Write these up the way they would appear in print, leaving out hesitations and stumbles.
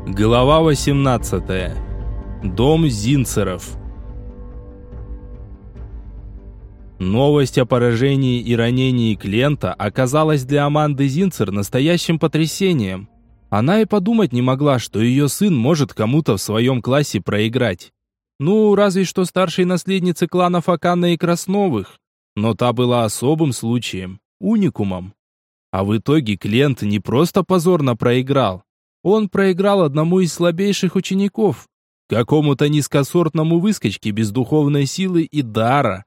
Глава 18. Дом Зинцеров. Новость о поражении и ранении Клента оказалась для Аманды Зинцер настоящим потрясением. Она и подумать не могла, что ее сын может кому-то в своем классе проиграть. Ну, разве что старшей наследнице кланов Акана и Красновых. Но та была особым случаем, уникумом. А в итоге Клент не просто позорно проиграл. Он проиграл одному из слабейших учеников, какому-то низкосортному выскочке без духовной силы и дара.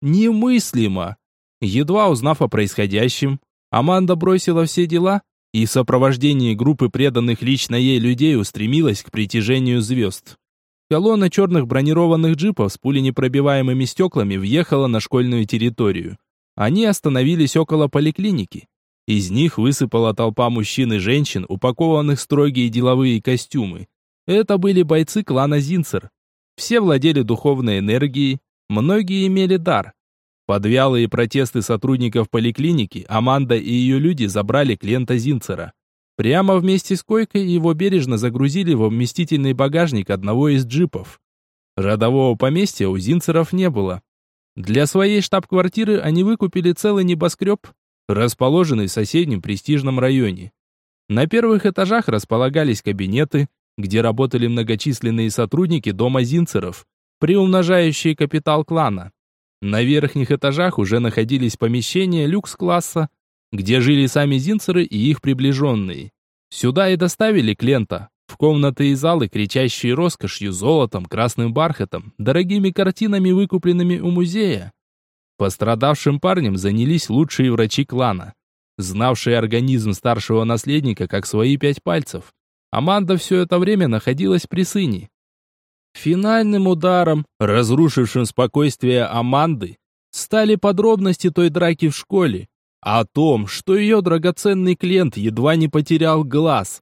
Немыслимо! Едва узнав о происходящем, Аманда бросила все дела и в сопровождении группы преданных лично ей людей устремилась к притяжению звезд. Колонна черных бронированных джипов с пуленепробиваемыми стеклами въехала на школьную территорию. Они остановились около поликлиники. Из них высыпала толпа мужчин и женщин, упакованных в строгие деловые костюмы. Это были бойцы клана Зинцер. Все владели духовной энергией, многие имели дар. Под вялые протесты сотрудников поликлиники Аманда и ее люди забрали Клента Зинцера. Прямо вместе с койкой его бережно загрузили в вместительный багажник одного из джипов. Родового поместья у Зинцеров не было. Для своей штаб-квартиры они выкупили целый небоскреб, расположенный в соседнем престижном районе. На первых этажах располагались кабинеты, где работали многочисленные сотрудники дома Зинцеров, приумножающие капитал клана. На верхних этажах уже находились помещения люкс-класса, где жили сами Зинцеры и их приближенные. Сюда и доставили Клента, в комнаты и залы, кричащие роскошью, золотом, красным бархатом, дорогими картинами, выкупленными у музея. Пострадавшим парнем занялись лучшие врачи клана, знавшие организм старшего наследника как свои 5 пальцев. Аманда все это время находилась при сыне. Финальным ударом, разрушившим спокойствие Аманды, стали подробности той драки в школе, о том, что ее драгоценный Клент едва не потерял глаз.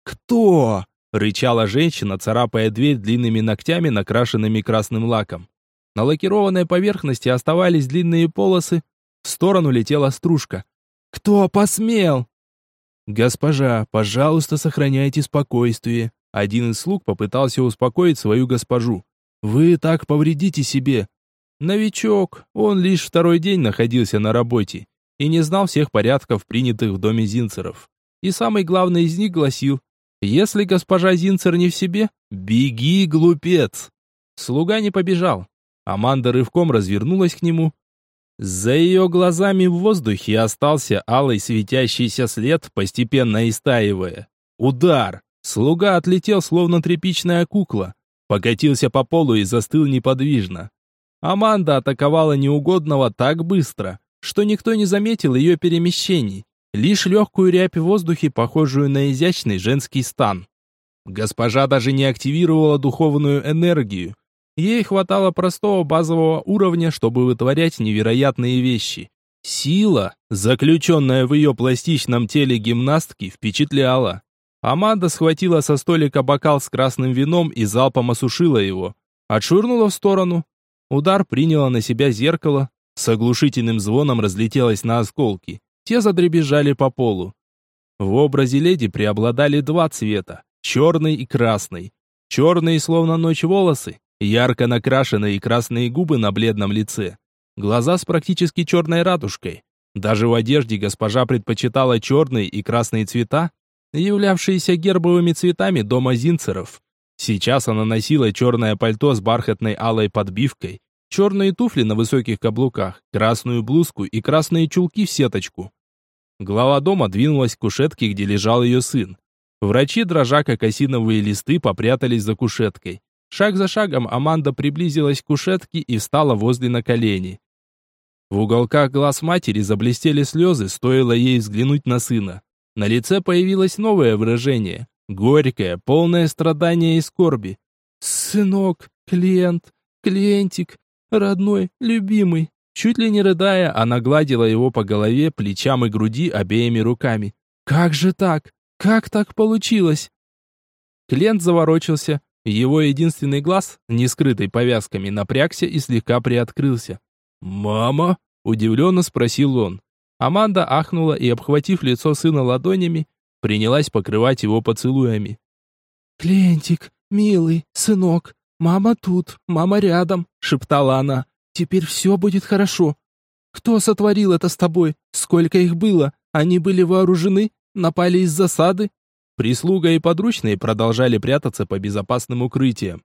«Кто?» — рычала женщина, царапая дверь длинными ногтями, накрашенными красным лаком. На лакированной поверхности оставались длинные полосы, в сторону летела стружка. «Кто посмел?» «Госпожа, пожалуйста, сохраняйте спокойствие». Один из слуг попытался успокоить свою госпожу. «Вы так повредите себе». Новичок, он лишь второй день находился на работе и не знал всех порядков, принятых в доме Зинцеров. И самый главный из них гласил: «Если госпожа Зинцер не в себе, беги, глупец». Слуга не побежал. Аманда рывком развернулась к нему. За ее глазами в воздухе остался алый светящийся след, постепенно истаивая. Удар! Слуга отлетел, словно тряпичная кукла, покатился по полу и застыл неподвижно. Аманда атаковала неугодного так быстро, что никто не заметил ее перемещений, лишь легкую рябь в воздухе, похожую на изящный женский стан. Госпожа даже не активировала духовную энергию. Ей хватало простого базового уровня, чтобы вытворять невероятные вещи. Сила, заключенная в ее пластичном теле гимнастки, впечатляла. Аманда схватила со столика бокал с красным вином и залпом осушила его. Отшвырнула в сторону. Удар приняло на себя зеркало, с оглушительным звоном разлетелось на осколки. Те задребезжали по полу. В образе леди преобладали 2 цвета – черный и красный. Черные, словно ночь, волосы, ярко накрашенные и красные губы на бледном лице. Глаза с практически черной радужкой. Даже в одежде госпожа предпочитала черные и красные цвета, являвшиеся гербовыми цветами дома Зинцеров. Сейчас она носила черное пальто с бархатной алой подбивкой, черные туфли на высоких каблуках, красную блузку и красные чулки в сеточку. Глава дома двинулась к кушетке, где лежал ее сын. Врачи, дрожа как осиновые листы, попрятались за кушеткой. Шаг за шагом Аманда приблизилась к кушетке и встала возле на колени. В уголках глаз матери заблестели слезы, стоило ей взглянуть на сына. На лице появилось новое выражение, горькое, полное страдания и скорби. «Сынок, Клент, Клентик, родной, любимый». Чуть ли не рыдая, она гладила его по голове, плечам и груди обеими руками. «Как же так? Как так получилось?» Клент заворочился, его единственный глаз, не скрытый повязками, напрягся и слегка приоткрылся. «Мама?» – удивленно спросил он. Аманда ахнула и, обхватив лицо сына ладонями, принялась покрывать его поцелуями. «Клентик, милый, сынок, мама тут, мама рядом», — шептала она. «Теперь все будет хорошо. Кто сотворил это с тобой? Сколько их было? Они были вооружены? Напали из засады?» Прислуга и подручные продолжали прятаться по безопасным укрытиям.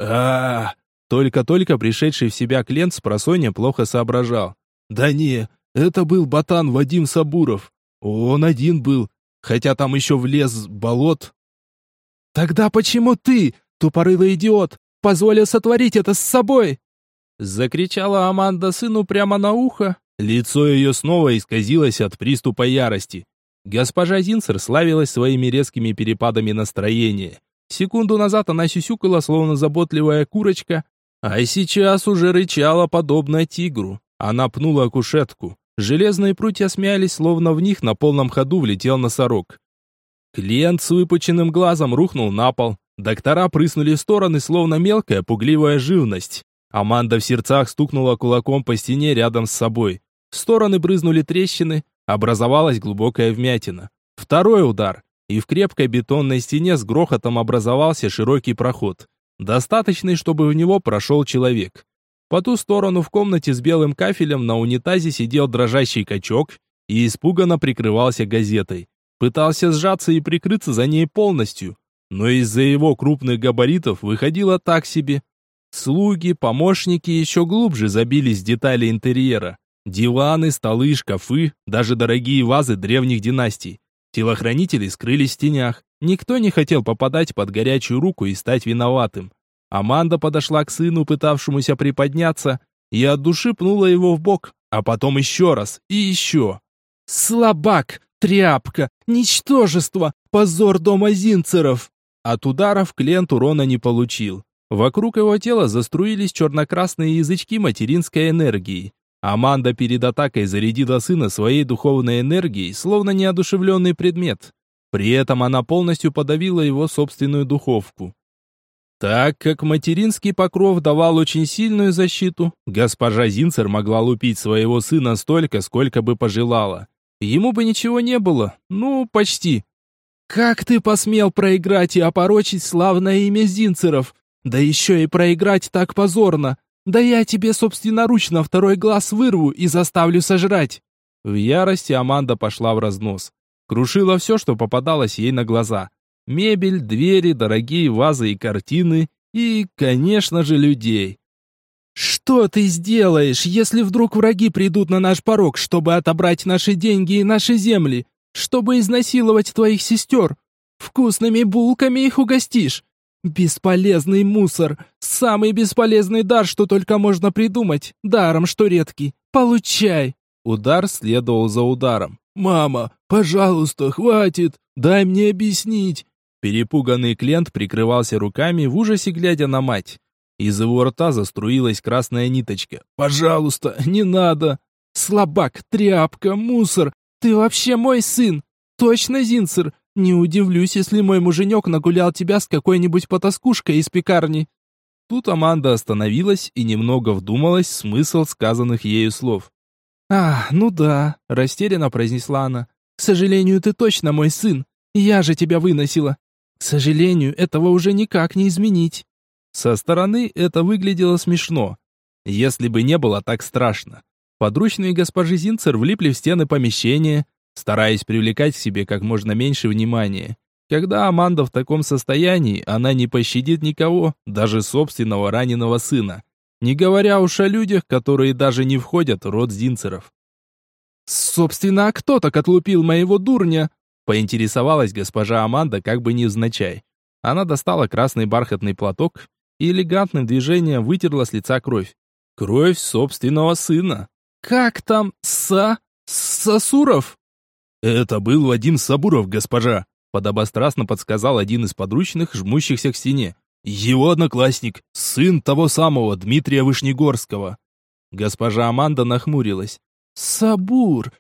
Только-только пришедший в себя Клент спросонья плохо соображал. «Да не, это был ботан Вадим Сабуров. Он один был, хотя там еще влез болот». «Тогда почему ты, тупорылый идиот, позволил сотворить это с собой?» Закричала Аманда сыну прямо на ухо. Лицо ее снова исказилось от приступа ярости. Госпожа Зинцер славилась своими резкими перепадами настроения. Секунду назад она сюсюкала, словно заботливая курочка, а сейчас уже рычала, подобно тигру. Она пнула кушетку. Железные прутья смялись, словно в них на полном ходу влетел носорог. Клиент с выпученным глазом рухнул на пол. Доктора прыснули в стороны, словно мелкая пугливая живность. Аманда в сердцах стукнула кулаком по стене рядом с собой. В стороны брызнули трещины, образовалась глубокая вмятина. Второй удар, и в крепкой бетонной стене с грохотом образовался широкий проход, достаточный, чтобы в него прошел человек. По ту сторону в комнате с белым кафелем на унитазе сидел дрожащий качок и испуганно прикрывался газетой. Пытался сжаться и прикрыться за ней полностью, но из-за его крупных габаритов выходило так себе. Слуги, помощники еще глубже забились в детали интерьера. Диваны, столы, шкафы, даже дорогие вазы древних династий. Телохранители скрылись в тенях. Никто не хотел попадать под горячую руку и стать виноватым. Аманда подошла к сыну, пытавшемуся приподняться, и от души пнула его в бок, а потом еще раз и еще. «Слабак! Тряпка! Ничтожество! Позор дома Зинцеров!» От ударов Клент урона не получил. Вокруг его тела заструились черно-красные язычки материнской энергии. Аманда перед атакой зарядила сына своей духовной энергией, словно неодушевленный предмет. При этом она полностью подавила его собственную духовку. Так как материнский покров давал очень сильную защиту, госпожа Зинцер могла лупить своего сына столько, сколько бы пожелала. Ему бы ничего не было, ну, почти. «Как ты посмел проиграть и опорочить славное имя Зинцеров? Да еще и проиграть так позорно! Да я тебе собственноручно второй глаз вырву и заставлю сожрать!» В ярости Аманда пошла в разнос. Крушила все, что попадалось ей на глаза. Мебель, двери, дорогие вазы и картины, и, конечно же, людей. «Что ты сделаешь, если вдруг враги придут на наш порог, чтобы отобрать наши деньги и наши земли, чтобы изнасиловать твоих сестер? Вкусными булками их угостишь? Бесполезный мусор, самый бесполезный дар, что только можно придумать, даром, что редкий. Получай!» Удар следовал за ударом. «Мама, пожалуйста, хватит, дай мне объяснить!» Перепуганный Клент прикрывался руками, в ужасе глядя на мать. Из его рта заструилась красная ниточка. «Пожалуйста, не надо!» «Слабак, тряпка, мусор! Ты вообще мой сын! Точно, Зинцер? Не удивлюсь, если мой муженек нагулял тебя с какой-нибудь потаскушкой из пекарни!» Тут Аманда остановилась и немного вдумалась в смысл сказанных ею слов. Ну да», — растерянно произнесла она. «К сожалению, ты точно мой сын. Я же тебя выносила. К сожалению, этого уже никак не изменить». Со стороны это выглядело смешно, если бы не было так страшно. Подручные госпожи Зинцер влипли в стены помещения, стараясь привлекать к себе как можно меньше внимания. Когда Аманда в таком состоянии, она не пощадит никого, даже собственного раненого сына. Не говоря уж о людях, которые даже не входят в род Зинцеров. «Собственно, а кто так отлупил моего дурня?» поинтересовалась госпожа Аманда как бы невзначай. Она достала красный бархатный платок и элегантным движением вытерла с лица кровь. Кровь собственного сына. «Как там Сасуров?» «Это был Вадим Сабуров, госпожа», подобострастно подсказал один из подручных, жмущихся к стене. «Его одноклассник, сын того самого Дмитрия Вышнегорского». Госпожа Аманда нахмурилась. «Сабур!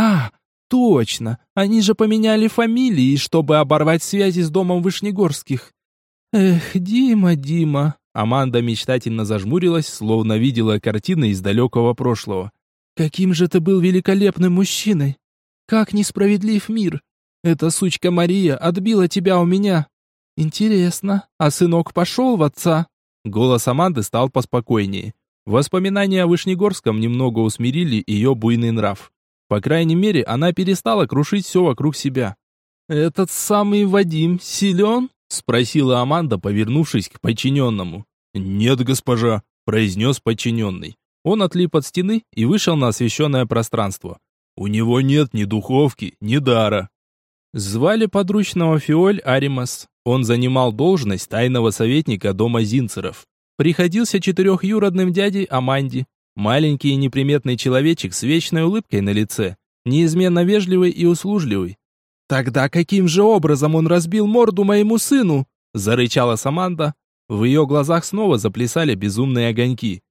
Точно! Они же поменяли фамилии, чтобы оборвать связи с домом Вышнегорских. Эх, Дима!» Аманда мечтательно зажмурилась, словно видела картины из далекого прошлого. «Каким же ты был великолепным мужчиной! Как несправедлив мир! Эта сучка Мария отбила тебя у меня!» Интересно, а сынок пошел в отца? Голос Аманды стал поспокойнее. Воспоминания о Вышнегорском немного усмирили ее буйный нрав. По крайней мере, она перестала крушить все вокруг себя. «Этот самый Вадим силен?» — спросила Аманда, повернувшись к подчиненному. «Нет, госпожа», — произнес подчиненный. Он отлип от стены и вышел на освещенное пространство. «У него нет ни духовки, ни дара». Звали подручного Фиоль Аримас. Он занимал должность тайного советника дома Зинцеров. Приходился четырехюродным дядей Аманде. Маленький и неприметный человечек с вечной улыбкой на лице, неизменно вежливый и услужливый. «Тогда каким же образом он разбил морду моему сыну?» — зарычала Саманда. В ее глазах снова заплясали безумные огоньки.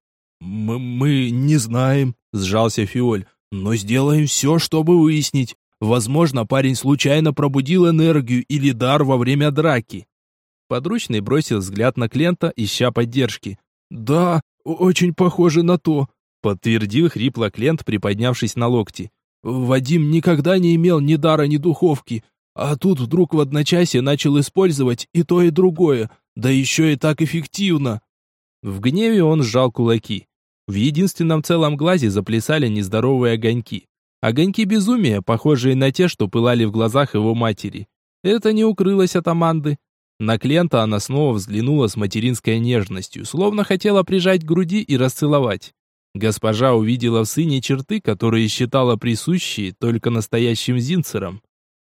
«Мы не знаем», — сжался Фиоль, «но сделаем все, чтобы выяснить. Возможно, парень случайно пробудил энергию или дар во время драки». Подручный бросил взгляд на Клента, ища поддержки. «Да, очень похоже на то», — подтвердил хрипло Клент, приподнявшись на локти. «Вадим никогда не имел ни дара, ни духовки, а тут вдруг в одночасье начал использовать и то, и другое, да еще и так эффективно». В гневе он сжал кулаки. В единственном целом глазе заплясали нездоровые огоньки. Огоньки безумия, похожие на те, что пылали в глазах его матери. Это не укрылось от Аманды. На Клента она снова взглянула с материнской нежностью, словно хотела прижать к груди и расцеловать. Госпожа увидела в сыне черты, которые считала присущие только настоящим Зинцерам.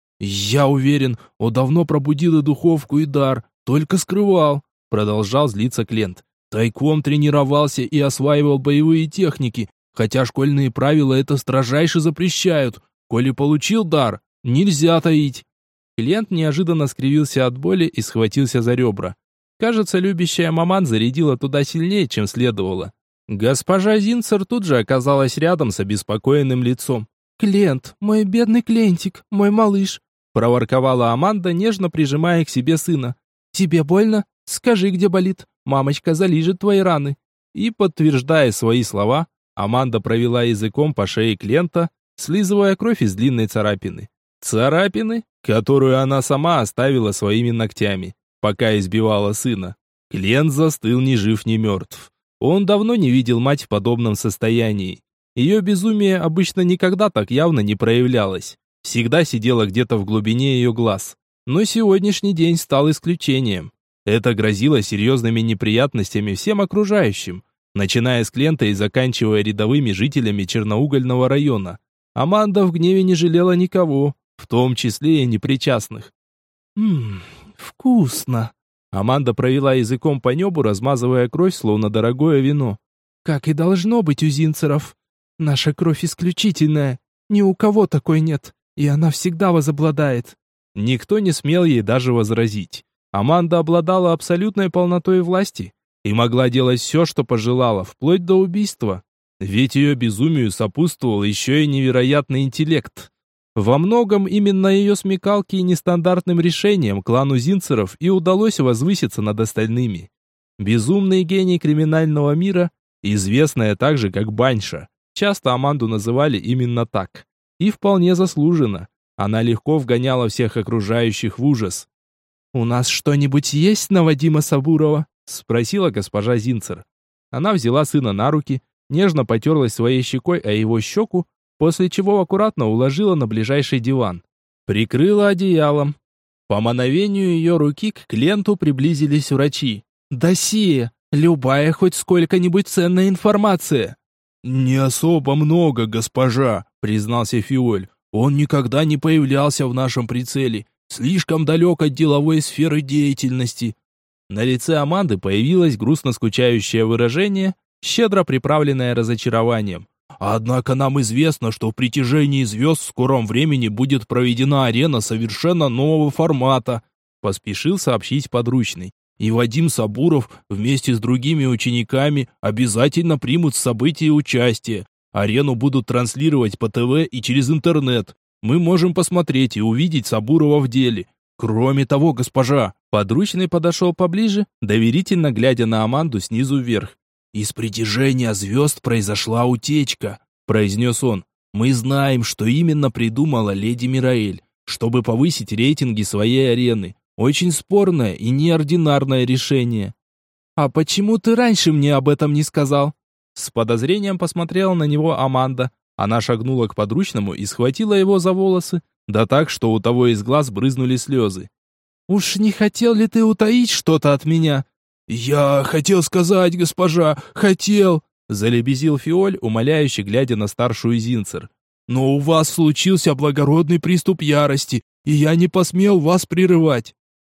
«Я уверен, он давно пробудил и духовку, и дар, только скрывал», продолжал злиться Клент. «Тайком тренировался и осваивал боевые техники, хотя школьные правила это строжайше запрещают. Коли получил дар, нельзя таить». Клент неожиданно скривился от боли и схватился за ребра. Кажется, любящая маман зарядила туда сильнее, чем следовало. Госпожа Зинцер тут же оказалась рядом с обеспокоенным лицом. «Клент, мой бедный Клентик, мой малыш», проворковала Аманда, нежно прижимая к себе сына. «Тебе больно? Скажи, где болит. Мамочка залижет твои раны». И, подтверждая свои слова, Аманда провела языком по шее Клента, слизывая кровь из длинной царапины. Царапины, которую она сама оставила своими ногтями, пока избивала сына. Клент застыл ни жив, ни мертв. Он давно не видел мать в подобном состоянии. Ее безумие обычно никогда так явно не проявлялось. Всегда сидело где-то в глубине ее глаз. Но сегодняшний день стал исключением. Это грозило серьезными неприятностями всем окружающим, начиная с Клента и заканчивая рядовыми жителями Черноугольного района. Аманда в гневе не жалела никого, в том числе и непричастных. Вкусно. Аманда провела языком по небу, размазывая кровь, словно дорогое вино. Как и должно быть у Зинцеров. Наша кровь исключительная, ни у кого такой нет, и она всегда возобладает. Никто не смел ей даже возразить. Аманда обладала абсолютной полнотой власти и могла делать все, что пожелала, вплоть до убийства. Ведь ее безумию сопутствовал еще и невероятный интеллект. Во многом именно ее смекалке и нестандартным решениям клану Зинцеров и удалось возвыситься над остальными. Безумный гений криминального мира, известная также как Баньша, часто Аманду называли именно так. И вполне заслуженно. Она легко вгоняла всех окружающих в ужас. «У нас что-нибудь есть на Вадима Сабурова?» — спросила госпожа Зинцер. Она взяла сына на руки, нежно потерлась своей щекой о его щеку, после чего аккуратно уложила на ближайший диван. Прикрыла одеялом. По мановению ее руки к Кленту приблизились врачи. «Досье! Любая хоть сколько-нибудь ценная информация!» «Не особо много, госпожа», — признался Фиоль. «Он никогда не появлялся в нашем прицеле, слишком далек от деловой сферы деятельности». На лице Аманды появилось грустно скучающее выражение, щедро приправленное разочарованием. «Однако нам известно, что в притяжении звезд в скором времени будет проведена арена совершенно нового формата», поспешил сообщить подручный. «И Вадим Сабуров вместе с другими учениками обязательно примут в событии участие. Арену будут транслировать по ТВ и через интернет. Мы можем посмотреть и увидеть Сабурова в деле. Кроме того, госпожа...» Подручный подошел поближе, доверительно глядя на Аманду снизу вверх. «Из притяжения звезд произошла утечка», — произнес он. «Мы знаем, что именно придумала леди Мираэль, чтобы повысить рейтинги своей арены. Очень спорное и неординарное решение. «А почему ты раньше мне об этом не сказал?» С подозрением посмотрела на него Аманда. Она шагнула к подручному и схватила его за волосы, да так, что у того из глаз брызнули слезы. «Уж не хотел ли ты утаить что-то от меня?» «Я хотел сказать, госпожа, хотел!» залебезил Фиоль, умоляюще глядя на старшую Зинцер. «Но у вас случился благородный приступ ярости, и я не посмел вас прерывать».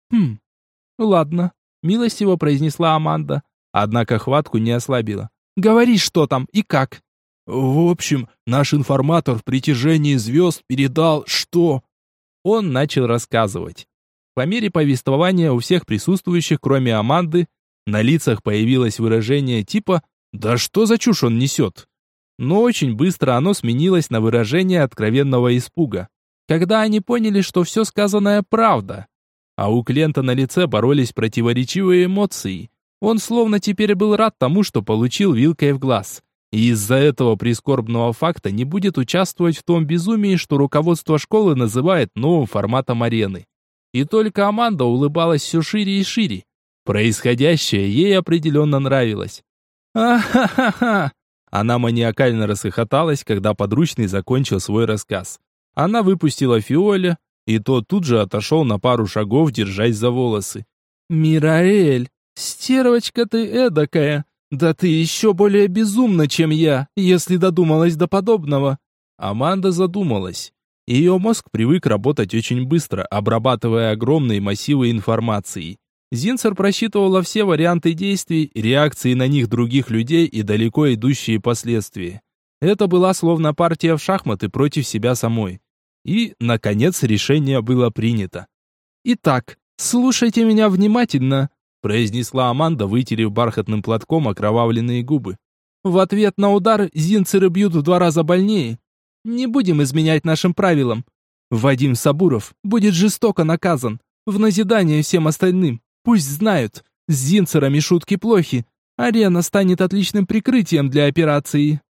Ладно», — милостиво произнесла Аманда, однако хватку не ослабила. «Говори, что там и как». «В общем, наш информатор в притяжении звезд передал, что...» Он начал рассказывать. По мере повествования у всех присутствующих, кроме Аманды, на лицах появилось выражение типа «Да что за чушь он несет?». Но очень быстро оно сменилось на выражение откровенного испуга, когда они поняли, что все сказанное правда. А у Клента на лице боролись противоречивые эмоции. Он словно теперь был рад тому, что получил вилкой в глаз. И из-за этого прискорбного факта не будет участвовать в том безумии, что руководство школы называет новым форматом арены. И только Аманда улыбалась все шире и шире. Происходящее ей определенно нравилось. «А-ха-ха-ха!» Она маниакально расхохоталась, когда подручный закончил свой рассказ. Она выпустила Фиоля, и тот тут же отошел на пару шагов, держась за волосы. «Мираэль, стервочка ты эдакая! Да ты еще более безумна, чем я, если додумалась до подобного!» Аманда задумалась. Ее мозг привык работать очень быстро, обрабатывая огромные массивы информации. Зинцер просчитывала все варианты действий, реакции на них других людей и далеко идущие последствия. Это была словно партия в шахматы против себя самой. И, наконец, решение было принято. «Итак, слушайте меня внимательно», произнесла Аманда, вытерев бархатным платком окровавленные губы. «В ответ на удар Зинцеры бьют в 2 раза больнее. Не будем изменять нашим правилам. Вадим Сабуров будет жестоко наказан, в назидание всем остальным. Пусть знают, с Зинцерами шутки плохи. Арена станет отличным прикрытием для операции».